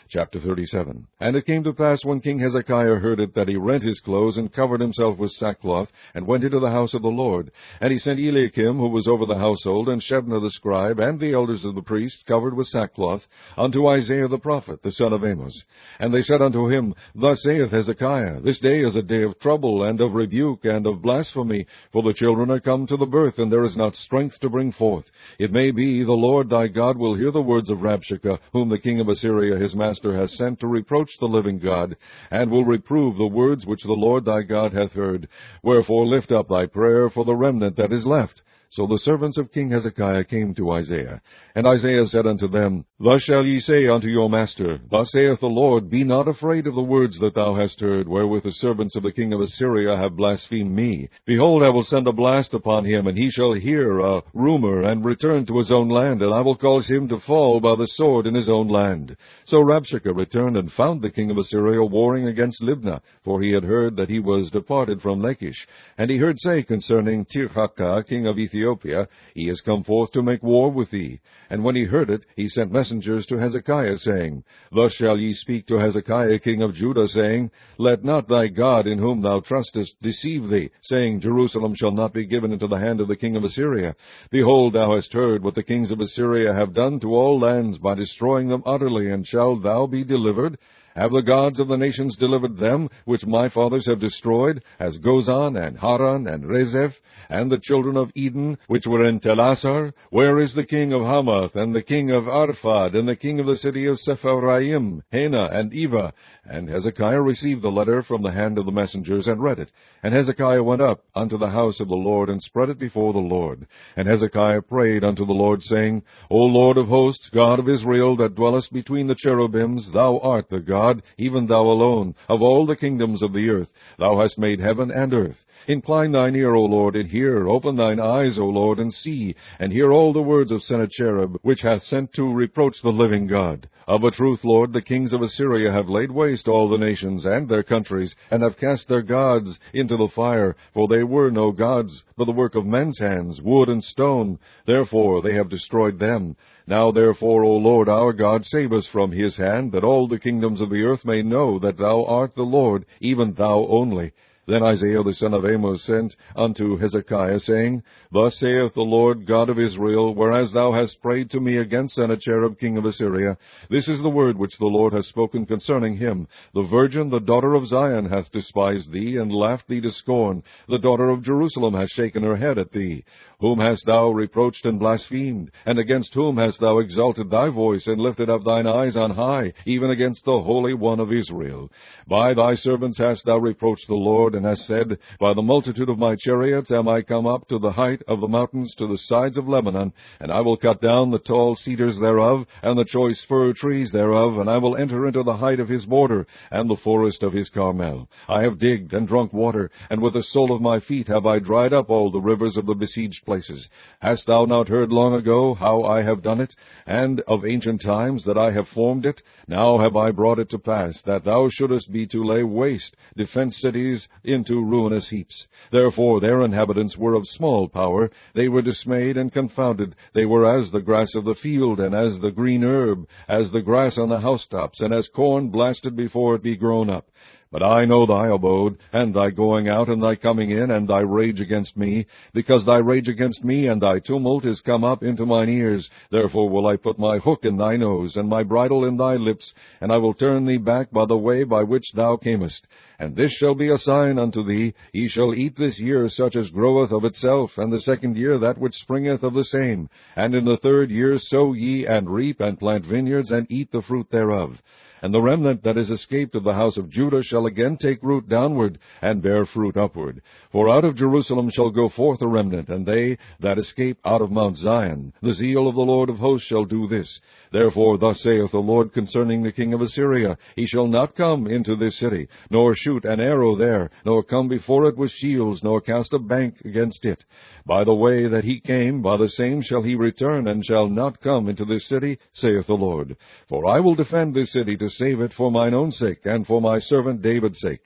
Chapter 37. And it came to pass, when King Hezekiah heard it, that he rent his clothes, and covered himself with sackcloth, and went into the house of the Lord. And he sent Eliakim, who was over the household, and Shebna the scribe, and the elders of the priests, covered with sackcloth, unto Isaiah the prophet, the son of Amos. And they said unto him, Thus saith Hezekiah, This day is a day of trouble, and of rebuke, and of blasphemy, for the children are come to the birth, and there is not strength to bring forth. It may be the Lord thy God will hear the words of Rabshakeh, whom the king of Assyria his master has sent to reproach the living God, and will reprove the words which the Lord thy God hath heard. Wherefore lift up thy prayer for the remnant that is left. So the servants of King Hezekiah came to Isaiah. And Isaiah said unto them, Thus shall ye say unto your master, Thus saith the Lord, Be not afraid of the words that thou hast heard, wherewith the servants of the king of Assyria have blasphemed me. Behold, I will send a blast upon him, and he shall hear a rumor, and return to his own land, and I will cause him to fall by the sword in his own land. So Rabshakeh returned, and found the king of Assyria warring against Libnah, for he had heard that he was departed from Lachish. And he heard say concerning Tirhakah, king of Ethiopia, He is come forth to make war with thee. And when he heard it, he sent messengers to Hezekiah, saying, Thus shall ye speak to Hezekiah king of Judah, saying, Let not thy God in whom thou trustest deceive thee, saying, Jerusalem shall not be given into the hand of the king of Assyria. Behold, thou hast heard what the kings of Assyria have done to all lands by destroying them utterly, and shalt thou be delivered? Have the gods of the nations delivered them, which my fathers have destroyed, as Gozan, and Haran, and Rezeph, and the children of Eden, which were in Telassar? Where is the king of Hamath, and the king of Arphad, and the king of the city of Sepharvaim, Hena, and Eva? And Hezekiah received the letter from the hand of the messengers, and read it. And Hezekiah went up unto the house of the Lord, and spread it before the Lord. And Hezekiah prayed unto the Lord, saying, O Lord of hosts, God of Israel, that dwellest between the cherubims, thou art the God, even thou alone, of all the kingdoms of the earth. Thou hast made heaven and earth. Incline thine ear, O Lord, and hear. Open thine eyes, O Lord, and see, and hear all the words of Sennacherib, which hath sent to reproach the living God. Of a truth, Lord, the kings of Assyria have laid waste all the nations and their countries, and have cast their gods into the fire, for they were no gods, but the work of men's hands, wood and stone. Therefore they have destroyed them. Now therefore, O Lord our God, save us from his hand, that all the kingdoms of the earth may know that thou art the Lord, even thou only. Then Isaiah the son of Amos sent unto Hezekiah, saying, Thus saith the Lord God of Israel, Whereas thou hast prayed to me against Sennacherib king of Assyria, this is the word which the Lord hath spoken concerning him. The virgin, the daughter of Zion, hath despised thee, and laughed thee to scorn. The daughter of Jerusalem hath shaken her head at thee. Whom hast thou reproached and blasphemed? And against whom hast thou exalted thy voice, and lifted up thine eyes on high, even against the Holy One of Israel? By thy servants hast thou reproached the Lord, and hast said, By the multitude of my chariots am I come up to the height of the mountains, to the sides of Lebanon, and I will cut down the tall cedars thereof, and the choice fir trees thereof, and I will enter into the height of his border, and the forest of his Carmel. I have digged and drunk water, and with the sole of my feet have I dried up all the rivers of the besieged places. Hast thou not heard long ago how I have done it, and of ancient times that I have formed it? Now have I brought it to pass, that thou shouldest be to lay waste defenced cities into ruinous heaps. Therefore their inhabitants were of small power. They were dismayed and confounded. They were as the grass of the field, and as the green herb, as the grass on the housetops, and as corn blasted before it be grown up. But I know thy abode, and thy going out, and thy coming in, and thy rage against me, because thy rage against me and thy tumult is come up into mine ears. Therefore will I put my hook in thy nose, and my bridle in thy lips, and I will turn thee back by the way by which thou camest. And this shall be a sign unto thee, ye shall eat this year such as groweth of itself, and the second year that which springeth of the same. And in the third year sow ye, and reap, and plant vineyards, and eat the fruit thereof. And the remnant that is escaped of the house of Judah shall again take root downward, and bear fruit upward. For out of Jerusalem shall go forth a remnant, and they that escape out of Mount Zion. The zeal of the Lord of hosts shall do this. Therefore thus saith the Lord concerning the king of Assyria, He shall not come into this city, nor shoot an arrow there, nor come before it with shields, nor cast a bank against it. By the way that he came, by the same shall he return, and shall not come into this city, saith the Lord. For I will defend this city to save it for mine own sake, and for my servant David's sake.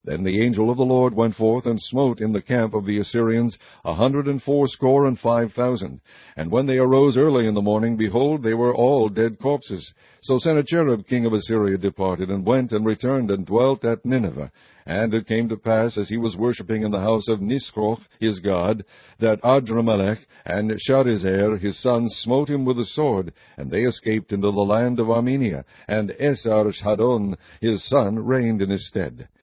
Then the angel of the Lord went forth and smote in the camp of the Assyrians 185,000. And when they arose early in the morning, behold, they were all dead corpses. So Sennacherib king of Assyria departed, and went and returned, and dwelt at Nineveh. And it came to pass, as he was worshipping in the house of Nisroch his god, that Adramelech and Sharezer his son smote him with the sword, and they escaped into the land of Armenia, and Esarhaddon his son reigned in his stead.